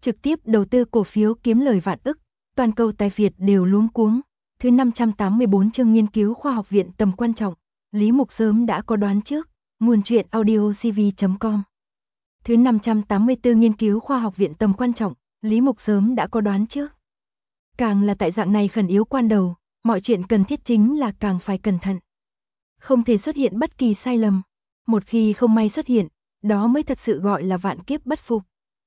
trực tiếp đầu tư cổ phiếu kiếm lời vạn ức, toàn cầu tài Việt đều luống cuống. Thứ 584 chương nghiên cứu khoa học viện tầm quan trọng, Lý Mục sớm đã có đoán trước, nguồn truyện audio cv.com. Thứ 584 nghiên cứu khoa học viện tầm quan trọng, Lý Mục sớm đã có đoán trước. Càng là tại dạng này khẩn yếu quan đầu, mọi chuyện cần thiết chính là càng phải cẩn thận. Không thể xuất hiện bất kỳ sai lầm. Một khi không may xuất hiện, đó mới thật sự gọi là vạn kiếp bất phục.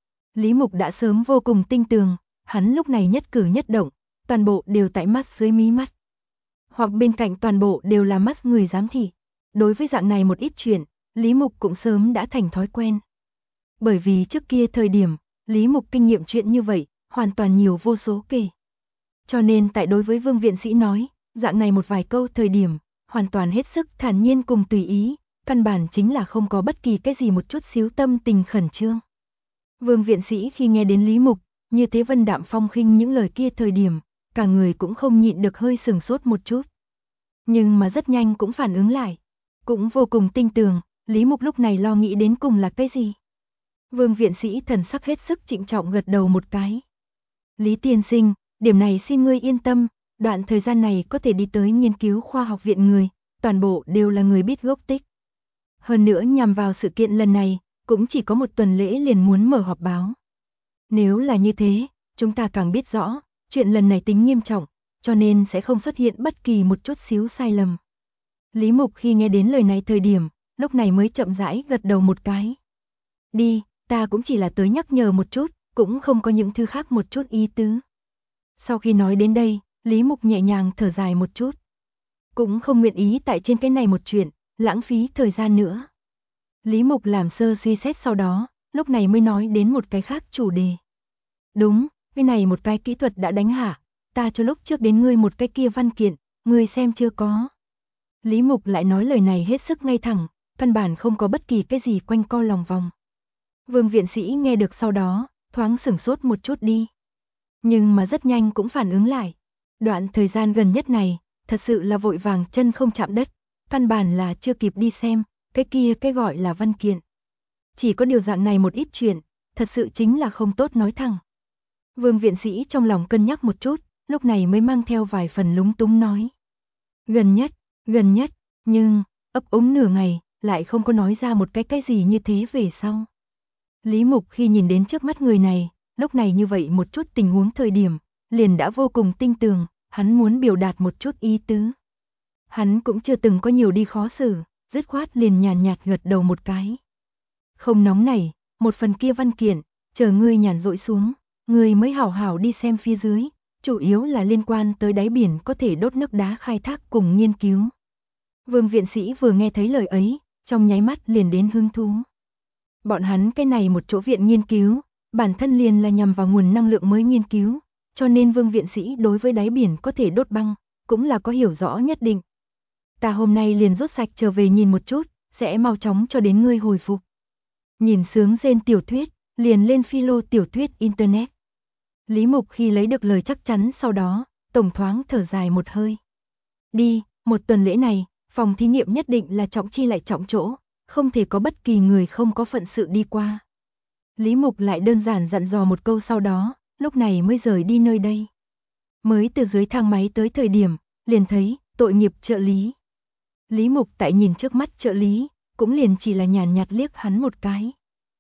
Lý Mục đã sớm vô cùng tinh tường, hắn lúc này nhất cử nhất động, toàn bộ đều tại mắt dưới mí mắt. Hoặc bên cạnh toàn bộ đều là mắt người giám thị. Đối với dạng này một ít chuyện, Lý Mục cũng sớm đã thành thói quen. Bởi vì trước kia thời điểm, Lý Mục kinh nghiệm chuyện như vậy, hoàn toàn nhiều vô số kể. Cho nên tại đối với Vương Viện Sĩ nói, dạng này một vài câu thời điểm, hoàn toàn hết sức thản nhiên cùng tùy ý, căn bản chính là không có bất kỳ cái gì một chút xíu tâm tình khẩn trương. Vương Viện Sĩ khi nghe đến Lý Mục, như thế vân đạm phong khinh những lời kia thời điểm, cả người cũng không nhịn được hơi sừng sốt một chút. Nhưng mà rất nhanh cũng phản ứng lại, cũng vô cùng tinh tường, Lý Mục lúc này lo nghĩ đến cùng là cái gì. Vương Viện Sĩ thần sắc hết sức trịnh trọng gật đầu một cái. Lý tiên sinh, điểm này xin ngươi yên tâm, đoạn thời gian này có thể đi tới nghiên cứu khoa học viện người, toàn bộ đều là người biết gốc tích. Hơn nữa nhằm vào sự kiện lần này, cũng chỉ có một tuần lễ liền muốn mở họp báo. Nếu là như thế, chúng ta càng biết rõ, chuyện lần này tính nghiêm trọng, cho nên sẽ không xuất hiện bất kỳ một chút xíu sai lầm. Lý Mục khi nghe đến lời này thời điểm, lúc này mới chậm rãi gật đầu một cái. Đi, ta cũng chỉ là tới nhắc nhở một chút, cũng không có những thứ khác một chút ý tứ. Sau khi nói đến đây, Lý Mục nhẹ nhàng thở dài một chút. Cũng không nguyện ý tại trên cái này một chuyện, lãng phí thời gian nữa. Lý Mục làm sơ suy xét sau đó, lúc này mới nói đến một cái khác chủ đề. Đúng, cái này một cái kỹ thuật đã đánh hạ, ta cho lúc trước đến ngươi một cái kia văn kiện, ngươi xem chưa có. Lý Mục lại nói lời này hết sức ngay thẳng, căn bản không có bất kỳ cái gì quanh co lòng vòng. Vương Viện Sĩ nghe được sau đó, thoáng sửng sốt một chút đi. Nhưng mà rất nhanh cũng phản ứng lại. Đoạn thời gian gần nhất này, thật sự là vội vàng chân không chạm đất, căn bản là chưa kịp đi xem, cái kia cái gọi là văn kiện. Chỉ có điều dạng này một ít chuyện, thật sự chính là không tốt nói thẳng. Vương Viện Sĩ trong lòng cân nhắc một chút, lúc này mới mang theo vài phần lúng túng nói. Gần nhất, nhưng, ấp úng nửa ngày, lại không có nói ra một cái gì như thế về sau. Lý Mục khi nhìn đến trước mắt người này, lúc này như vậy một chút tình huống thời điểm, liền đã vô cùng tinh tường, hắn muốn biểu đạt một chút ý tứ. Hắn cũng chưa từng có nhiều đi khó xử, dứt khoát liền nhàn nhạt gật đầu một cái. Không nóng này, một phần kia văn kiện, chờ ngươi nhàn rỗi xuống, ngươi mới hảo hảo đi xem phía dưới, chủ yếu là liên quan tới đáy biển có thể đốt nước đá khai thác cùng nghiên cứu. Vương Viện Sĩ vừa nghe thấy lời ấy, trong nháy mắt liền đến hứng thú. Bọn hắn cái này một chỗ viện nghiên cứu, bản thân liền là nhằm vào nguồn năng lượng mới nghiên cứu, cho nên Vương Viện Sĩ đối với đáy biển có thể đốt băng, cũng là có hiểu rõ nhất định. Ta hôm nay liền rút sạch trở về nhìn một chút, sẽ mau chóng cho đến ngươi hồi phục. Nhìn sướng rên tiểu thuyết, liền lên philo tiểu thuyết internet. Lý Mục khi lấy được lời chắc chắn sau đó, tổng thoáng thở dài một hơi. Đi, một tuần lễ này, phòng thí nghiệm nhất định là trọng chi lại trọng chỗ, không thể có bất kỳ người không có phận sự đi qua. Lý Mục lại đơn giản dặn dò một câu sau đó, lúc này mới rời đi nơi đây. Mới từ dưới thang máy tới thời điểm, liền thấy, tội nghiệp trợ lý. Lý Mục tại nhìn trước mắt trợ lý, cũng liền chỉ là nhàn nhạt liếc hắn một cái.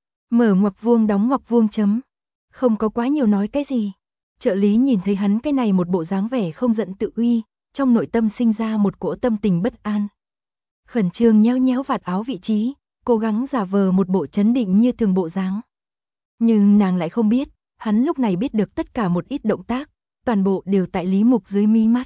Mở ngoặc vuông đóng ngoặc vuông chấm. Không có quá nhiều nói cái gì. Trợ lý nhìn thấy hắn cái này một bộ dáng vẻ không giận tự uy, trong nội tâm sinh ra một cỗ tâm tình bất an. Khẩn trương nhéo nhéo vạt áo vị trí, cố gắng giả vờ một bộ trấn định như thường bộ dáng. Nhưng nàng lại không biết, hắn lúc này biết được tất cả một ít động tác, toàn bộ đều tại Lý Mục dưới mí mắt.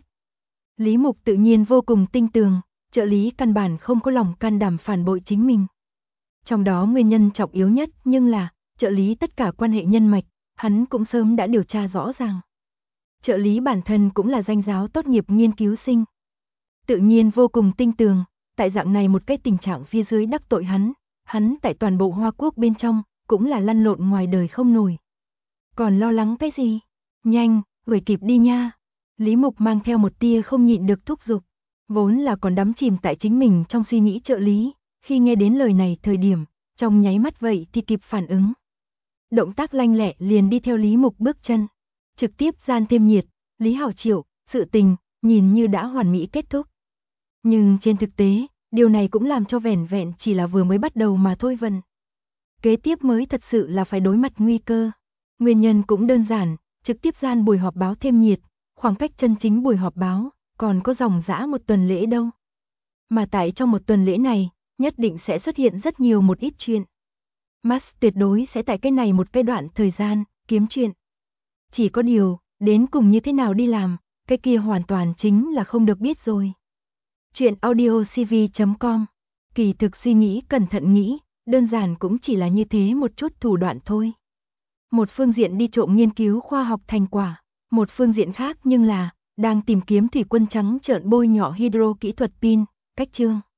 Lý Mục tự nhiên vô cùng tinh tường, trợ lý căn bản không có lòng can đảm phản bội chính mình. Trong đó nguyên nhân trọng yếu nhất nhưng là, trợ lý tất cả quan hệ nhân mạch, hắn cũng sớm đã điều tra rõ ràng. Trợ lý bản thân cũng là danh giáo tốt nghiệp nghiên cứu sinh. Tự nhiên vô cùng tinh tường, tại dạng này một cái tình trạng phía dưới đắc tội hắn tại toàn bộ Hoa Quốc bên trong, cũng là lăn lộn ngoài đời không nổi. Còn lo lắng cái gì? Nhanh, đuổi kịp đi nha. Lý Mục mang theo một tia không nhịn được thúc giục, vốn là còn đắm chìm tại chính mình trong suy nghĩ trợ lý, khi nghe đến lời này thời điểm, trong nháy mắt vậy thì kịp phản ứng. động tác lanh lẹ liền đi theo Lý Mục bước chân. Trực tiếp gian thêm nhiệt, Lý Hảo Triệu, sự tình, nhìn như đã hoàn mỹ kết thúc. Nhưng trên thực tế, điều này cũng làm cho vẻn vẹn chỉ là vừa mới bắt đầu mà thôi vần. Kế tiếp mới thật sự là phải đối mặt nguy cơ. Nguyên nhân cũng đơn giản, trực tiếp gian buổi họp báo thêm nhiệt, khoảng cách chân chính buổi họp báo, còn có dòng dã một tuần lễ đâu. Mà tại trong một tuần lễ này, nhất định sẽ xuất hiện rất nhiều một ít chuyện. Max tuyệt đối sẽ tại cái này một cái đoạn thời gian, kiếm chuyện. Chỉ có điều, đến cùng như thế nào đi làm, cái kia hoàn toàn chính là không được biết rồi. Chuyện audiocv.com. Kỳ thực suy nghĩ cẩn thận nghĩ, đơn giản cũng chỉ là như thế một chút thủ đoạn thôi. Một phương diện đi trộm nghiên cứu khoa học thành quả, một phương diện khác nhưng là đang tìm kiếm thủy quân trắng trợn bôi nhọ hydro kỹ thuật pin, cách chương.